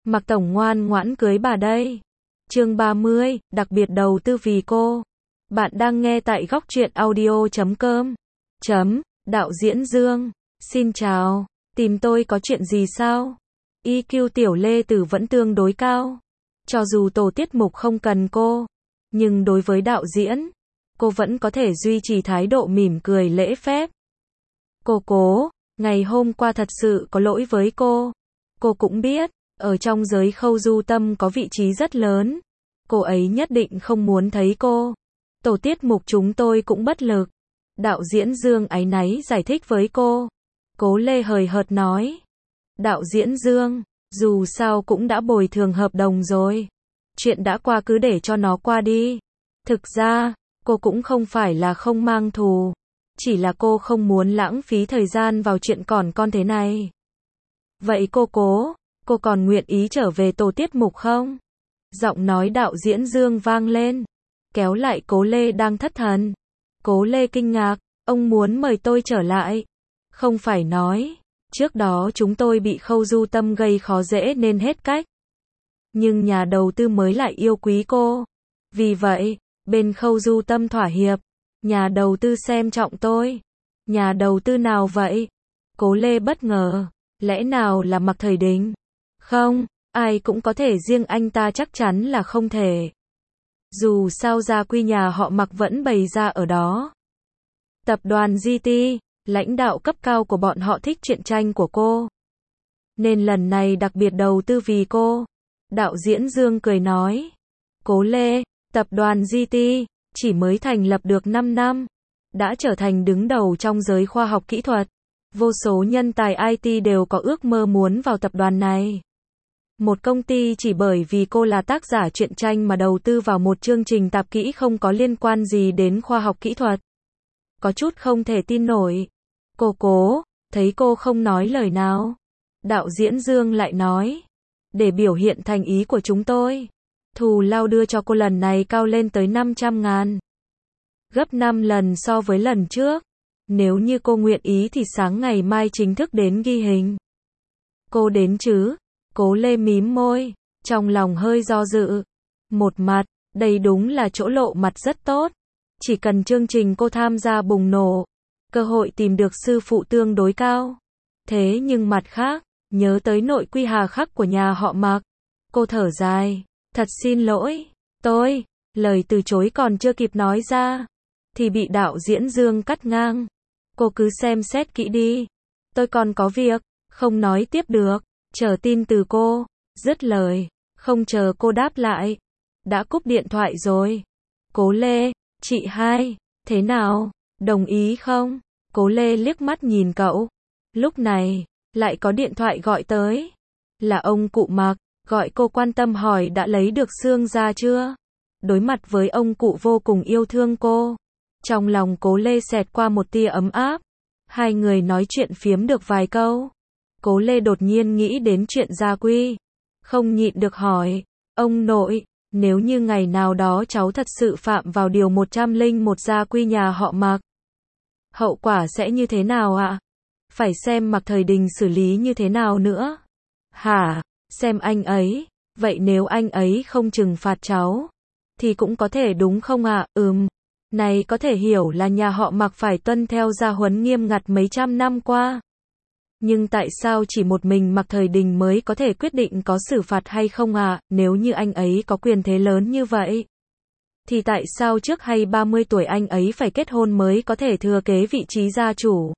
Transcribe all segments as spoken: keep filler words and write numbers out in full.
Mạc Tổng ngoan ngoãn cưới bà đây. Chương ba mươi, đặc biệt đầu tư vì cô. Bạn đang nghe tại góc truyện audio chấm com. Chấm, đạo diễn Dương. Xin chào, tìm tôi có chuyện gì sao? i kiu Tiểu Lê Tử vẫn tương đối cao. Cho dù tổ tiết mục không cần cô, nhưng đối với đạo diễn, cô vẫn có thể duy trì thái độ mỉm cười lễ phép. Cô cố, ngày hôm qua thật sự có lỗi với cô. Cô cũng biết, ở trong giới Khâu Du Tâm có vị trí rất lớn. Cô ấy nhất định không muốn thấy cô. Tổ tiết mục chúng tôi cũng bất lực. Đạo diễn Dương áy náy giải thích với cô. Cố Lê hời hợt nói. Đạo diễn Dương, dù sao cũng đã bồi thường hợp đồng rồi. Chuyện đã qua cứ để cho nó qua đi. Thực ra, cô cũng không phải là không mang thù. Chỉ là cô không muốn lãng phí thời gian vào chuyện còn con thế này. Vậy cô cố, cô còn nguyện ý trở về tổ tiết mục không? Giọng nói đạo diễn Dương vang lên. Kéo lại Cố Lê đang thất thần. Cố Lê kinh ngạc, ông muốn mời tôi trở lại. Không phải nói, trước đó chúng tôi bị Khâu Du Tâm gây khó dễ nên hết cách. Nhưng nhà đầu tư mới lại yêu quý cô. Vì vậy, bên Khâu Du Tâm thỏa hiệp. Nhà đầu tư xem trọng tôi. Nhà đầu tư nào vậy? Cố Lê bất ngờ. Lẽ nào là Mạc Thời Đình? Không, ai cũng có thể, riêng anh ta chắc chắn là không thể. Dù sao gia quy nhà họ Mạc vẫn bày ra ở đó. Tập đoàn giê tê, lãnh đạo cấp cao của bọn họ thích truyện tranh của cô. Nên lần này đặc biệt đầu tư vì cô. Đạo diễn Dương cười nói. Cố Lê, tập đoàn giê tê, chỉ mới thành lập được năm năm. Đã trở thành đứng đầu trong giới khoa học kỹ thuật. Vô số nhân tài i tê đều có ước mơ muốn vào tập đoàn này. Một công ty chỉ bởi vì cô là tác giả truyện tranh mà đầu tư vào một chương trình tạp kỹ không có liên quan gì đến khoa học kỹ thuật. Có chút không thể tin nổi. Cô cố, thấy cô không nói lời nào. Đạo diễn Dương lại nói. Để biểu hiện thành ý của chúng tôi, thù lao đưa cho cô lần này cao lên tới năm trăm ngàn. Gấp năm lần so với lần trước. Nếu như cô nguyện ý thì sáng ngày mai chính thức đến ghi hình. Cô đến chứ? Cố Lê mím môi, trong lòng hơi do dự. Một mặt, đây đúng là chỗ lộ mặt rất tốt. Chỉ cần chương trình cô tham gia bùng nổ, cơ hội tìm được sư phụ tương đối cao. Thế nhưng mặt khác, nhớ tới nội quy hà khắc của nhà họ Mạc, cô thở dài. Thật xin lỗi, tôi, lời từ chối còn chưa kịp nói ra, thì bị đạo diễn Dương cắt ngang. Cô cứ xem xét kỹ đi. Tôi còn có việc, không nói tiếp được. Chờ tin từ cô. Dứt lời, không chờ cô đáp lại. Đã cúp điện thoại rồi. Cố Lê, chị hai, thế nào? Đồng ý không? Cố Lê liếc mắt nhìn cậu. Lúc này, lại có điện thoại gọi tới. Là ông cụ Mạc, gọi cô quan tâm hỏi đã lấy được xương ra chưa? Đối mặt với ông cụ vô cùng yêu thương cô. Trong lòng Cố Lê xẹt qua một tia ấm áp. Hai người nói chuyện phiếm được vài câu. Cố Lê đột nhiên nghĩ đến chuyện gia quy. Không nhịn được hỏi. Ông nội, nếu như ngày nào đó cháu thật sự phạm vào điều một trăm lẻ một gia quy nhà họ Mạc, hậu quả sẽ như thế nào ạ? Phải xem Mạc Thời Đình xử lý như thế nào nữa. Hả? Xem anh ấy. Vậy nếu anh ấy không trừng phạt cháu, thì cũng có thể đúng không ạ? Ừm. Này có thể hiểu là nhà họ Mạc phải tuân theo gia huấn nghiêm ngặt mấy trăm năm qua. Nhưng tại sao chỉ một mình Mạc Thời Đình mới có thể quyết định có xử phạt hay không à? Nếu như anh ấy có quyền thế lớn như vậy, thì tại sao trước hay ba mươi tuổi anh ấy phải kết hôn mới có thể thừa kế vị trí gia chủ?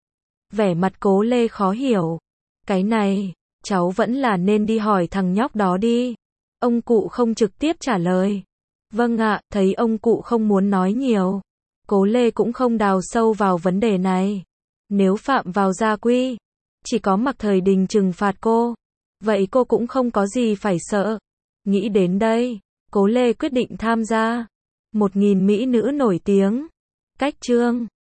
Vẻ mặt Cố Lê khó hiểu. Cái này, cháu vẫn là nên đi hỏi thằng nhóc đó đi. Ông cụ không trực tiếp trả lời. Vâng ạ, thấy ông cụ không muốn nói nhiều. Cố Lê cũng không đào sâu vào vấn đề này. Nếu phạm vào gia quy, chỉ có Mạc Thời Đình trừng phạt cô, vậy cô cũng không có gì phải sợ. Nghĩ đến đây, Cố Lê quyết định tham gia. Một nghìn mỹ nữ nổi tiếng. Cách chương.